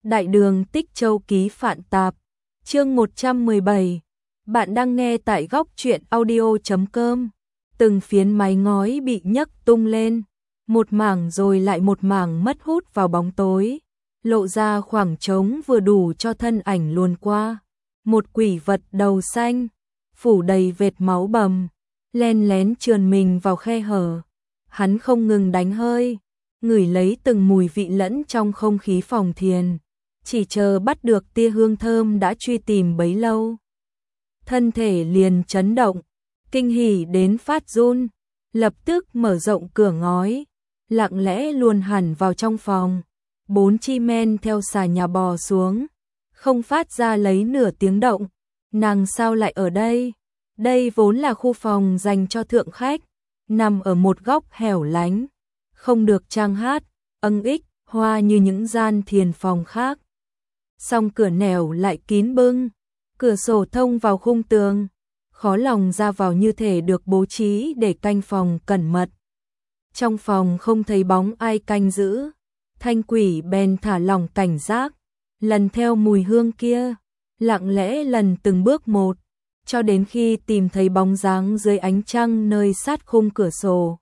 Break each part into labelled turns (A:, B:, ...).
A: Đại đường Tích Châu ký Phạn Tạp, chương 117. Bạn đang nghe tại góc truyện audio.com. Từng phiến mái ngói bị nhấc tung lên, một mảng rồi lại một mảng mất hút vào bóng tối, lộ ra khoảng trống vừa đủ cho thân ảnh luồn qua. Một quỷ vật đầu xanh, phủ đầy vệt máu bầm, len lén trườn mình vào khe hở. Hắn không ngừng đánh hơi, ngửi lấy từng mùi vị lẫn trong không khí phòng thiền, chỉ chờ bắt được tia hương thơm đã truy tìm bấy lâu. Thân thể liền chấn động, kinh hỉ đến phát run, lập tức mở rộng cửa ngói, lặng lẽ luồn hẳn vào trong phòng. 4 chim men theo xà nhà bò xuống, không phát ra lấy nửa tiếng động. Nàng sao lại ở đây? Đây vốn là khu phòng dành cho thượng khách, nằm ở một góc hẻo lánh, không được trang hát, âng ích, hoa như những gian thiền phòng khác. Song cửa nẻo lại kín bưng, cửa sổ thông vào khung tường, khó lòng ra vào như thể được bố trí để canh phòng cẩn mật. Trong phòng không thấy bóng ai canh giữ, Thanh Quỷ bèn thả lỏng cảnh giác, lần theo mùi hương kia, lặng lẽ lần từng bước một, cho đến khi tìm thấy bóng dáng dưới ánh trăng nơi sát khung cửa sổ.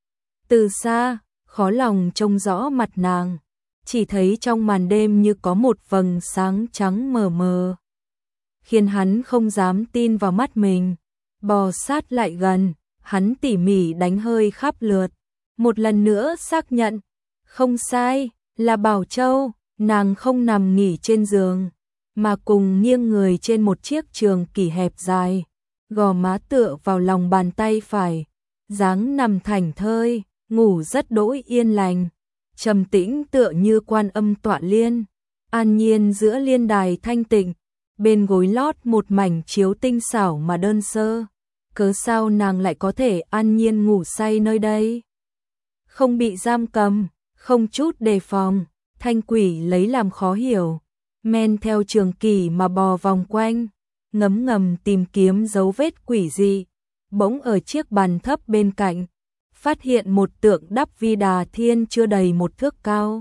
A: Từ xa, khó lòng trông rõ mặt nàng, chỉ thấy trong màn đêm như có một vầng sáng trắng mờ mờ, khiến hắn không dám tin vào mắt mình. Bò sát lại gần, hắn tỉ mỉ đánh hơi khắp lượt, một lần nữa xác nhận, không sai, là Bảo Châu. Nàng không nằm nghỉ trên giường, mà cùng nghiêng người trên một chiếc trường kỷ hẹp dài, gò má tựa vào lòng bàn tay phải, dáng nằm thảnh thơi, ngủ rất đỗi yên lành, trầm tĩnh tựa như Quan Âm tọa liên, an nhiên giữa liên đài thanh tịnh. Bên gối lót một mảnh chiếu tinh xảo mà đơn sơ, cớ sao nàng lại có thể an nhiên ngủ say nơi đây? Không bị giam cầm, không chút đề phòng. Thanh Quỷ lấy làm khó hiểu, men theo trường kỷ mà bò vòng quanh, ngấm ngầm tìm kiếm dấu vết quỷ dị. Bỗng ở chiếc bàn thấp bên cạnh, phát hiện một tượng đắp Vi Đà Thiên chưa đầy một thước cao.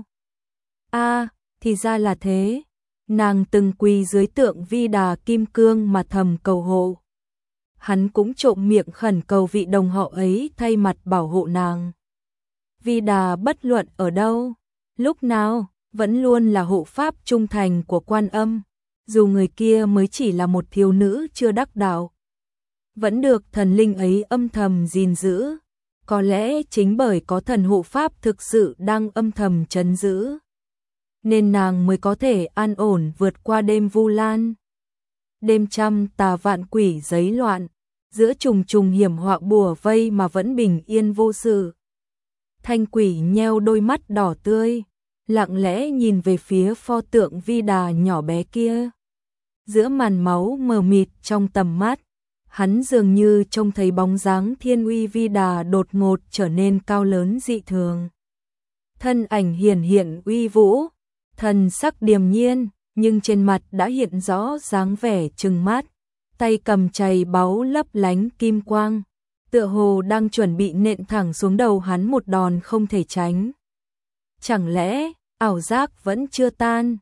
A: Thì ra là thế. Nàng từng quỳ dưới tượng Vi Đà Kim Cương mà thầm cầu hộ. Hắn cũng trộm miệng khẩn cầu vị đồng họ ấy thay mặt bảo hộ nàng. Vi Đà bất luận ở đâu, lúc nào, vẫn luôn là hộ pháp trung thành của Quan Âm, dù người kia mới chỉ là một thiếu nữ chưa đắc đạo. Vẫn được thần linh ấy âm thầm gìn giữ, có lẽ chính bởi có thần hộ pháp thực sự đang âm thầm trấn giữ, nên nàng mới có thể an ổn vượt qua đêm Vu Lan. Đêm trăm tà vạn quỷ giấy loạn, giữa trùng trùng hiểm họa bùa vây mà vẫn bình yên vô sự. Thanh Quỷ nheo đôi mắt đỏ tươi, lặng lẽ nhìn về phía pho tượng Vi Đà nhỏ bé kia. Giữa màn máu mờ mịt trong tầm mắt, hắn dường như trông thấy bóng dáng thiên uy Vi Đà đột ngột trở nên cao lớn dị thường. Thân ảnh hiển hiện uy vũ, thần sắc điềm nhiên, nhưng trên mặt đã hiện rõ dáng vẻ trừng mắt, tay cầm chày báu lấp lánh kim quang, tựa hồ đang chuẩn bị nện thẳng xuống đầu hắn một đòn không thể tránh. Chẳng lẽ ảo giác vẫn chưa tan?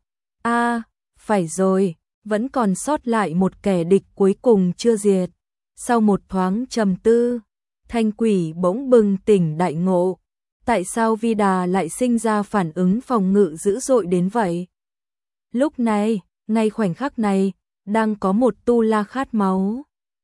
A: Phải rồi, vẫn còn sót lại một kẻ địch cuối cùng chưa diệt. Sau một thoáng trầm tư, Thanh Quỷ bỗng bừng tỉnh đại ngộ. Tại sao Vi Đà lại sinh ra phản ứng phòng ngự dữ dội đến vậy? Lúc này, ngay khoảnh khắc này, đang có một tu la khát máu.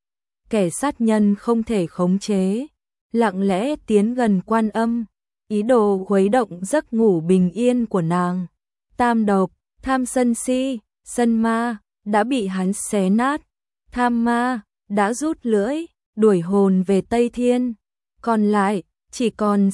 A: Kẻ sát nhân không thể khống chế, lặng lẽ tiến gần Quan Âm, ý đồ khuấy động giấc ngủ bình yên của nàng. Tam độc, tham sân si, sân ma, đã bị hắn xé nát. Tham ma, đã rút lưỡi, đuổi hồn về Tây Thiên. Còn lại, chỉ còn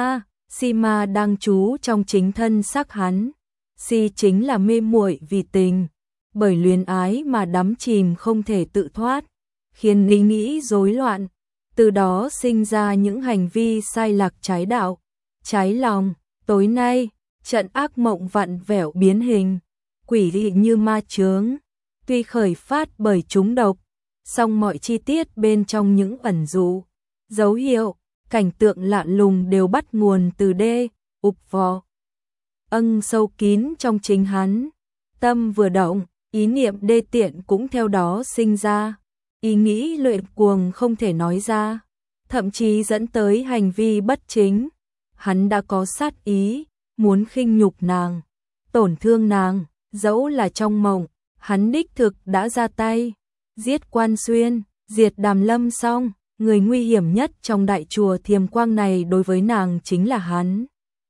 A: si ma đang trú trong chính thân xác hắn. Si chính là mê muội vì tình, bởi luyến ái mà đắm chìm không thể tự thoát, khiến ý nghĩ rối loạn, từ đó sinh ra những hành vi sai lạc trái đạo, trái lòng. Tối nay, trận ác mộng vặn vẹo biến hình, quỷ dị như ma chướng, tuy khởi phát bởi chúng độc, song mọi chi tiết bên trong những ẩn dụ, dấu hiệu, cảnh tượng lạ lùng đều bắt nguồn từ ục vò sâu kín trong chính hắn. Tâm vừa động, ý niệm đê tiện cũng theo đó sinh ra. Ý nghĩ luyện cuồng không thể nói ra, thậm chí dẫn tới hành vi bất chính. Hắn đã có sát ý, muốn khinh nhục nàng, tổn thương nàng, dẫu là trong mộng, hắn đích thực đã ra tay, giết Quan Xuyên, diệt Đàm Lâm xong, người nguy hiểm nhất trong đại chùa Thiềm Quang này đối với nàng chính là hắn.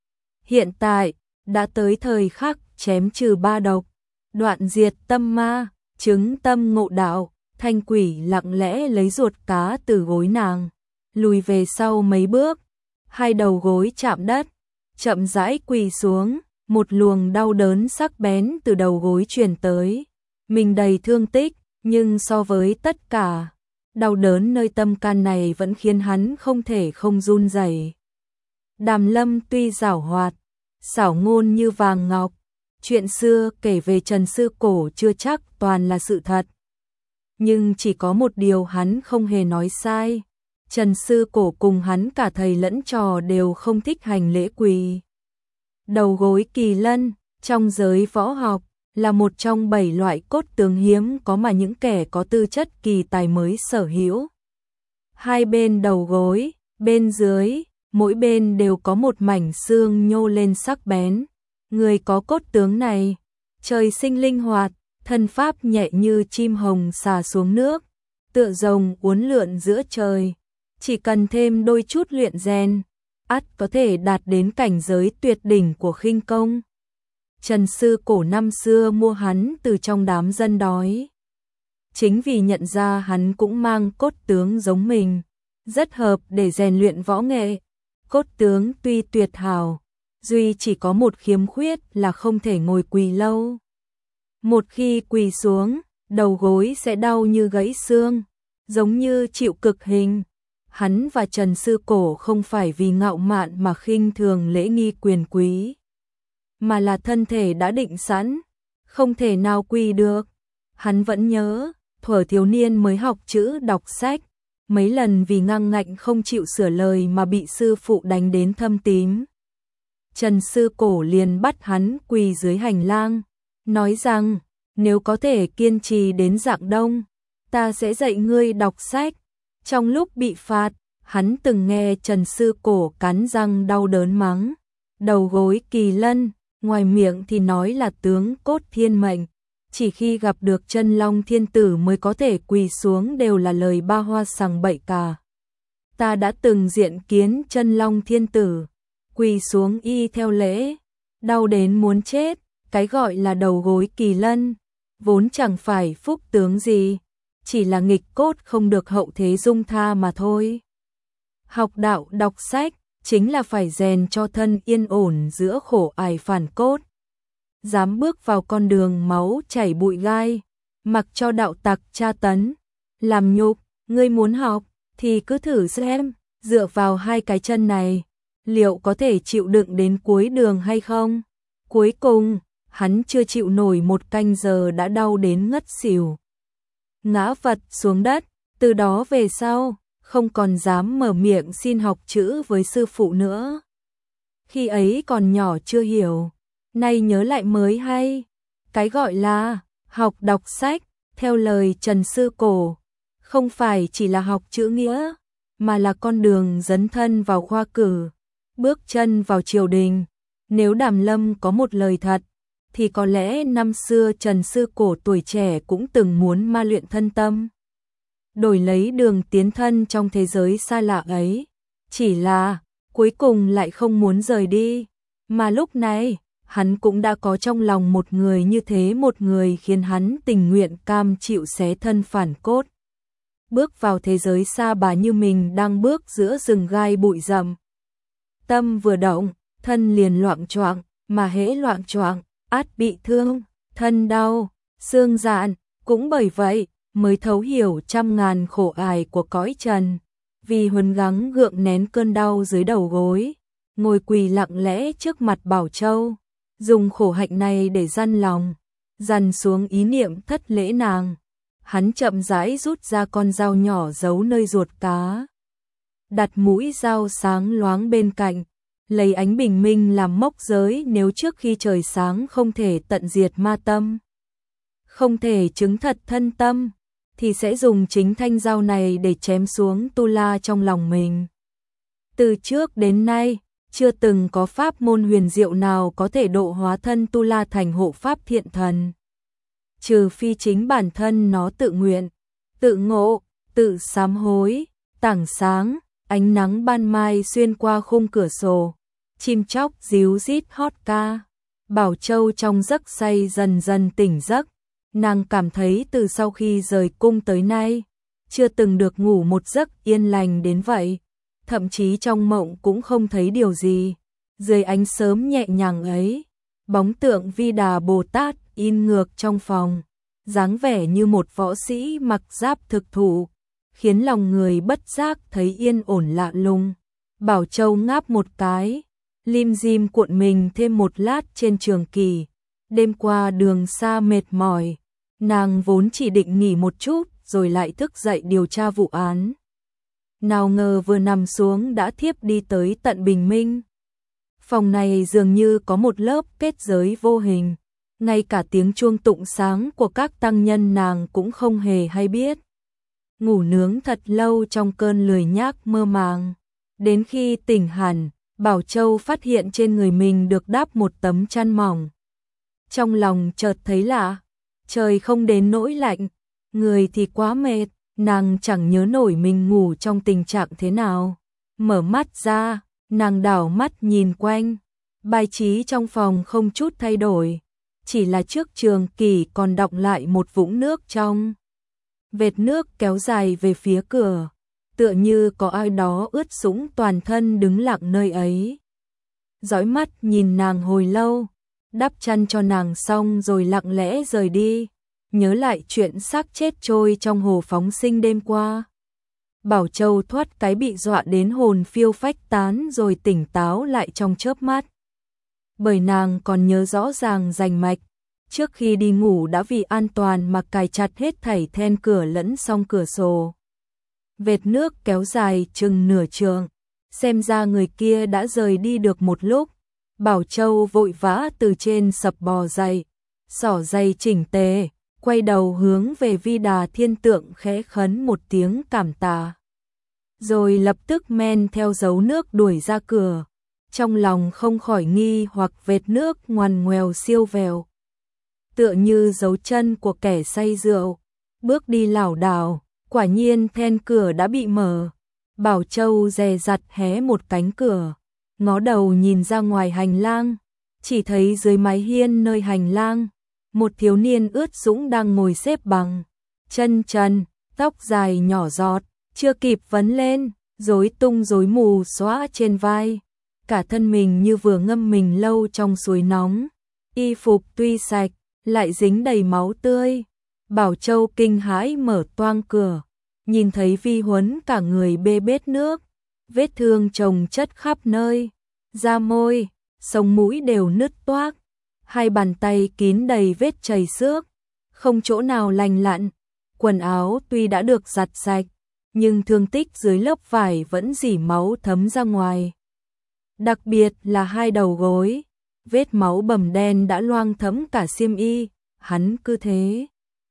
A: Hiện tại, đã tới thời khắc chém trừ ba độc, đoạn diệt tâm ma, chứng tâm ngộ đạo. Thanh quỷ lặng lẽ lấy ruột cá từ gối nàng, lùi về sau mấy bước, hai đầu gối chạm đất, chậm rãi quỳ xuống, một luồng đau đớn sắc bén từ đầu gối truyền tới. Mình đầy thương tích, nhưng so với tất cả, đau đớn nơi tâm can này vẫn khiến hắn không thể không run rẩy. Đàm Lâm tuy giảo hoạt, xảo ngôn như vàng ngọc, chuyện xưa kể về Trần Sư Cổ chưa chắc toàn là sự thật. Nhưng chỉ có một điều hắn không hề nói sai, Trần Sư Cổ cùng hắn cả thầy lẫn trò đều không thích hành lễ quỳ. Đầu gối kỳ lân, trong giới võ học, là một trong 7 loại cốt tướng hiếm có mà những kẻ có tư chất kỳ tài mới sở hữu. Hai bên đầu gối, bên dưới, mỗi bên đều có một mảnh xương nhô lên sắc bén. Người có cốt tướng này, trời sinh linh hoạt, thân pháp nhẹ như chim hồng xà xuống nước, tựa rồng uốn lượn giữa trời, chỉ cần thêm đôi chút luyện rèn, ắt có thể đạt đến cảnh giới tuyệt đỉnh của khinh công. Trần Sư Cổ năm xưa mua hắn từ trong đám dân đói. Chính vì nhận ra hắn cũng mang cốt tướng giống mình, rất hợp để rèn luyện võ nghệ. Cốt tướng tuy tuyệt hảo, duy chỉ có một khiếm khuyết là không thể ngồi quỳ lâu. Một khi quỳ xuống, đầu gối sẽ đau như gãy xương, giống như chịu cực hình. Hắn và Trần Sư Cổ không phải vì ngạo mạn mà khinh thường lễ nghi quyền quý, mà là thân thể đã định sẵn, không thể nào quỳ được. Hắn vẫn nhớ, thuở thiếu niên mới học chữ đọc sách, mấy lần vì ngang ngạnh không chịu sửa lời mà bị sư phụ đánh đến thâm tím. Trần Sư Cổ liền bắt hắn quỳ dưới hành lang, nói rằng, nếu có thể kiên trì đến rạng đông, ta sẽ dạy ngươi đọc sách. Trong lúc bị phạt, hắn từng nghe Trần Sư Cổ cắn răng đau đớn mắng, đầu gối kỳ lân, ngoài miệng thì nói là tướng cốt thiên mệnh, chỉ khi gặp được Chân Long Thiên Tử mới có thể quỳ xuống đều là lời ba hoa sằng bậy cả. Ta đã từng diện kiến Chân Long Thiên Tử, quỳ xuống y theo lễ, đau đến muốn chết. Cái gọi là đầu gối kỳ lân, vốn chẳng phải phúc tướng gì, chỉ là nghịch cốt không được hậu thế dung tha mà thôi. Học đạo đọc sách, chính là phải rèn cho thân yên ổn giữa khổ ải phản cốt. Dám bước vào con đường máu chảy bụi gai, mặc cho đạo tặc tra tấn, làm nhục. Ngươi muốn học, thì cứ thử xem, dựa vào hai cái chân này, liệu có thể chịu đựng đến cuối đường hay không? Cuối cùng, hắn chưa chịu nổi một canh giờ đã đau đến ngất xỉu, ngã vật xuống đất. Từ đó về sau, không còn dám mở miệng xin học chữ với sư phụ nữa. Khi ấy còn nhỏ chưa hiểu, nay nhớ lại mới hay. Cái gọi là học đọc sách, theo lời Trần Sư Cổ, không phải chỉ là học chữ nghĩa, mà là con đường dấn thân vào khoa cử, bước chân vào triều đình. Nếu Đàm Lâm có một lời thật, thì có lẽ năm xưa Trần Sư Cổ tuổi trẻ cũng từng muốn ma luyện thân tâm, đổi lấy đường tiến thân trong thế giới xa lạ ấy. Chỉ là, cuối cùng lại không muốn rời đi. Mà lúc này, hắn cũng đã có trong lòng một người như thế, một người khiến hắn tình nguyện cam chịu xé thân phản cốt, bước vào thế giới xa bà như mình đang bước giữa rừng gai bụi rậm. Tâm vừa động, thân liền loạng choạng, mà hễ loạng choạng, ắt bị thương, thân đau, xương dạn. Cũng bởi vậy, mới thấu hiểu trăm ngàn khổ ải của cõi trần. Vì huấn gắng gượng nén cơn đau dưới đầu gối, ngồi quỳ lặng lẽ trước mặt Bảo Châu, dùng khổ hạnh này để dằn lòng, dằn xuống ý niệm thất lễ nàng. Hắn chậm rãi rút ra con dao nhỏ giấu nơi ruột cá, đặt mũi dao sáng loáng bên cạnh, lấy ánh bình minh làm mốc giới nếu trước khi trời sáng không thể tận diệt ma tâm. không thể chứng thật thân tâm, thì sẽ dùng chính thanh dao này để chém xuống tu la trong lòng mình. Từ trước đến nay, chưa từng có pháp môn huyền diệu nào có thể độ hóa thân tu la thành hộ pháp thiện thần. Trừ phi chính bản thân nó tự nguyện, tự ngộ, tự sám hối. Tảng sáng, ánh nắng ban mai xuyên qua khung cửa sổ, chim chóc ríu rít hót ca. Bảo Châu trong giấc say dần dần tỉnh giấc, nàng cảm thấy từ sau khi rời cung tới nay, chưa từng được ngủ một giấc yên lành đến vậy, thậm chí trong mộng cũng không thấy điều gì. Dưới ánh sớm nhẹ nhàng ấy, bóng tượng Vi Đà Bồ Tát in ngược trong phòng, dáng vẻ như một võ sĩ mặc giáp thực thụ, khiến lòng người bất giác thấy yên ổn lạ lùng. Bảo Châu ngáp một cái, lim dim cuộn mình thêm một lát trên trường kỳ. Đêm qua đường xa mệt mỏi, nàng vốn chỉ định nghỉ một chút rồi lại thức dậy điều tra vụ án. Nào ngờ vừa nằm xuống đã thiếp đi tới tận bình minh. Phòng này dường như có một lớp kết giới vô hình, ngay cả tiếng chuông tụng sáng của các tăng nhân nàng cũng không hề hay biết. Ngủ nướng thật lâu trong cơn lười nhác mơ màng. Đến khi tỉnh hẳn, Bảo Châu phát hiện trên người mình được đắp một tấm chăn mỏng. Trong lòng chợt thấy lạ, trời không đến nỗi lạnh, người thì quá mệt, nàng chẳng nhớ nổi mình ngủ trong tình trạng thế nào. Mở mắt ra, nàng đảo mắt nhìn quanh, bài trí trong phòng không chút thay đổi, chỉ là trước trường kỳ còn đọng lại một vũng nước trong. Vệt nước kéo dài về phía cửa, tựa như có ai đó ướt sũng toàn thân đứng lặng nơi ấy. Dõi mắt nhìn nàng hồi lâu, đắp chăn cho nàng xong rồi lặng lẽ rời đi, nhớ lại chuyện xác chết trôi trong hồ phóng sinh đêm qua. Bảo Châu thoát cái bị dọa đến hồn phiêu phách tán rồi tỉnh táo lại trong chớp mắt. Bởi nàng còn nhớ rõ ràng rành mạch, trước khi đi ngủ đã vì an toàn mà cài chặt hết thảy then cửa lẫn song cửa sổ. Vệt nước kéo dài chừng nửa trượng, xem ra người kia đã rời đi được một lúc. Bảo Châu vội vã từ trên sập bò dậy, xỏ giày chỉnh tề, quay đầu hướng về Vi Đà Thiên Tượng khẽ khấn một tiếng cảm tạ. Rồi lập tức men theo dấu nước đuổi ra cửa, trong lòng không khỏi nghi hoặc vệt nước ngoằn ngoèo siêu vẹo, tựa như dấu chân của kẻ say rượu. Bước đi lảo đảo, quả nhiên then cửa đã bị mở. Bảo Châu dè dặt hé một cánh cửa, ngó đầu nhìn ra ngoài hành lang, chỉ thấy dưới mái hiên nơi hành lang, một thiếu niên ướt sũng đang ngồi xếp bằng, chân trần, tóc dài nhỏ giọt, chưa kịp vấn lên, rối tung rối mù xõa trên vai, cả thân mình như vừa ngâm mình lâu trong suối nóng, y phục tuy sạch, lại dính đầy máu tươi. Bảo Châu kinh hãi mở toang cửa, nhìn thấy Vi Huấn cả người bê bết nước, vết thương chồng chất khắp nơi, da môi, sống mũi đều nứt toác, hai bàn tay kín đầy vết chảy xước, không chỗ nào lành lặn. Quần áo tuy đã được giặt sạch, nhưng thương tích dưới lớp vải vẫn rỉ máu thấm ra ngoài. Đặc biệt là hai đầu gối, vết máu bầm đen đã loang thấm cả xiêm y. Hắn cứ thế,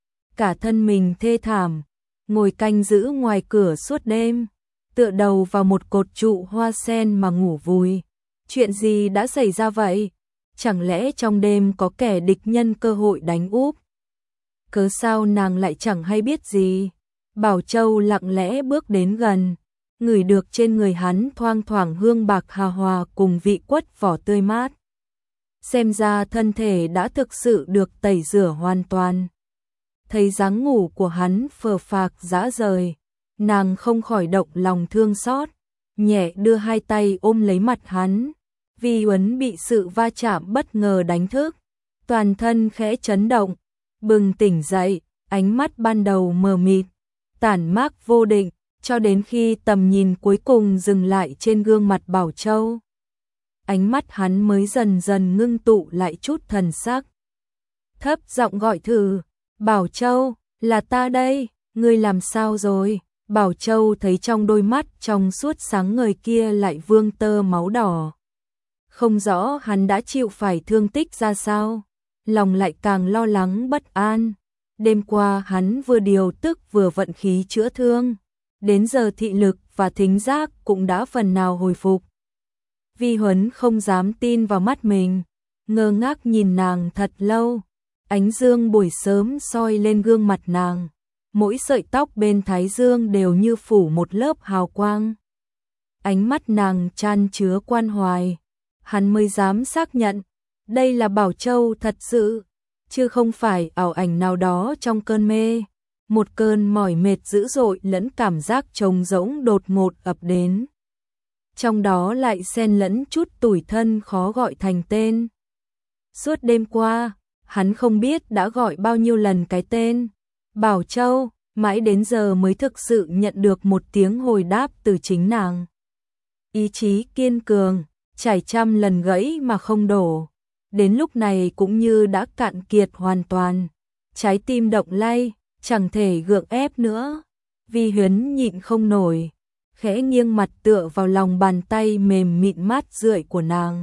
A: cả thân mình thê thảm, ngồi canh giữ ngoài cửa suốt đêm, tựa đầu vào một cột trụ hoa sen mà ngủ vùi. Chuyện gì đã xảy ra vậy? Chẳng lẽ trong đêm có kẻ địch nhân cơ hội đánh úp? Cớ sao nàng lại chẳng hay biết gì? Bảo Châu lặng lẽ bước đến gần, ngửi được trên người hắn thoang thoảng hương bạc hà hòa cùng vị quất vỏ tươi mát. Xem ra thân thể đã thực sự được tẩy rửa hoàn toàn. Thấy dáng ngủ của hắn phờ phạc rã rời, nàng không khỏi động lòng thương xót, nhẹ đưa hai tay ôm lấy mặt hắn. Vi Huấn bị sự va chạm bất ngờ đánh thức, toàn thân khẽ chấn động, bừng tỉnh dậy, ánh mắt ban đầu mờ mịt, tản mát vô định, cho đến khi tầm nhìn cuối cùng dừng lại trên gương mặt Bảo Châu. Ánh mắt hắn mới dần dần ngưng tụ lại chút thần sắc. Thấp giọng gọi thử, Bảo Châu, là ta đây, ngươi làm sao rồi? Bảo Châu thấy trong đôi mắt trong suốt sáng ngời kia lại vương tơ máu đỏ. Không rõ hắn đã chịu phải thương tích ra sao, lòng lại càng lo lắng bất an. Đêm qua hắn vừa điều tức vừa vận khí chữa thương, đến giờ thị lực và thính giác cũng đã phần nào hồi phục. Vi Huấn không dám tin vào mắt mình, ngơ ngác nhìn nàng thật lâu. Ánh dương buổi sớm soi lên gương mặt nàng, mỗi sợi tóc bên thái dương đều như phủ một lớp hào quang. Ánh mắt nàng chan chứa quan hoài, hắn mới dám xác nhận, đây là Bảo Châu thật sự, chứ không phải ảo ảnh nào đó trong cơn mê. Một cơn mỏi mệt dữ dội lẫn cảm giác trống rỗng đột ngột ập đến. Trong đó lại xen lẫn chút tủi thân khó gọi thành tên. Suốt đêm qua, hắn không biết đã gọi bao nhiêu lần cái tên Bảo Châu, mãi đến giờ mới thực sự nhận được một tiếng hồi đáp từ chính nàng. Ý chí kiên cường, trải trăm lần gãy mà không đổ, đến lúc này cũng như đã cạn kiệt hoàn toàn. Trái tim động lay, chẳng thể gượng ép nữa. Vi Huấn nhịn không nổi, khẽ nghiêng mặt tựa vào lòng bàn tay mềm mịn mát rượi của nàng.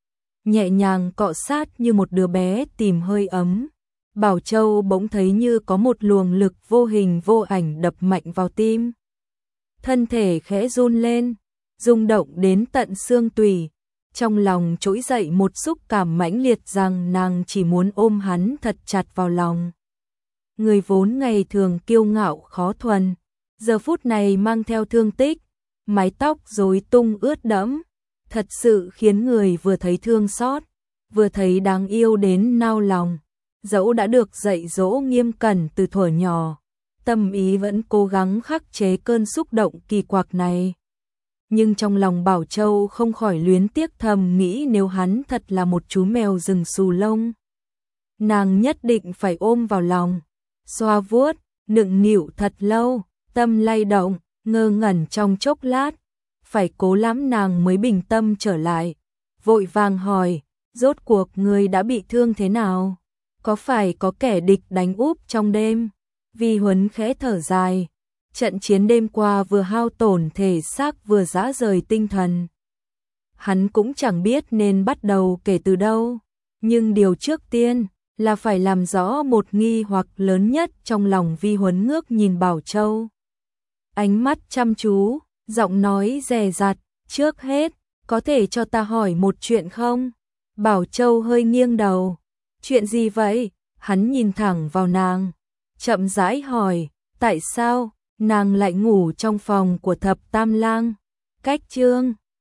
A: Nhẹ nhàng cọ sát như một đứa bé tìm hơi ấm. Bảo Châu bỗng thấy như có một luồng lực vô hình vô ảnh đập mạnh vào tim. Thân thể khẽ run lên, rung động đến tận xương tủy. Trong lòng trỗi dậy một xúc cảm mãnh liệt rằng nàng chỉ muốn ôm hắn thật chặt vào lòng. Người vốn ngày thường kiêu ngạo khó thuần, giờ phút này mang theo thương tích, mái tóc rối tung ướt đẫm, thật sự khiến người vừa thấy thương xót, vừa thấy đáng yêu đến nao lòng. Dẫu đã được dạy dỗ nghiêm cẩn từ thuở nhỏ, tâm ý vẫn cố gắng khắc chế cơn xúc động kỳ quặc này. Nhưng trong lòng Bảo Châu không khỏi luyến tiếc thầm nghĩ nếu hắn thật là một chú mèo rừng xù lông, nàng nhất định phải ôm vào lòng, xoa vuốt, nựng nịu thật lâu, tâm lay động, ngơ ngẩn trong chốc lát, phải cố lắm nàng mới bình tâm trở lại, vội vàng hỏi, rốt cuộc người đã bị thương thế nào? Có phải có kẻ địch đánh úp trong đêm? Vi Huấn khẽ thở dài, trận chiến đêm qua vừa hao tổn thể xác vừa rã rời tinh thần. Hắn cũng chẳng biết nên bắt đầu kể từ đâu, nhưng điều trước tiên là phải làm rõ một nghi hoặc lớn nhất trong lòng. Vi Huấn ngước nhìn Bảo Châu, ánh mắt chăm chú, giọng nói dè dặt, trước hết, có thể cho ta hỏi một chuyện không? Bảo Châu hơi nghiêng đầu, chuyện gì vậy? Hắn nhìn thẳng vào nàng, chậm rãi hỏi, tại sao nàng lại ngủ trong phòng của Thập Tam Lang? Cách Chương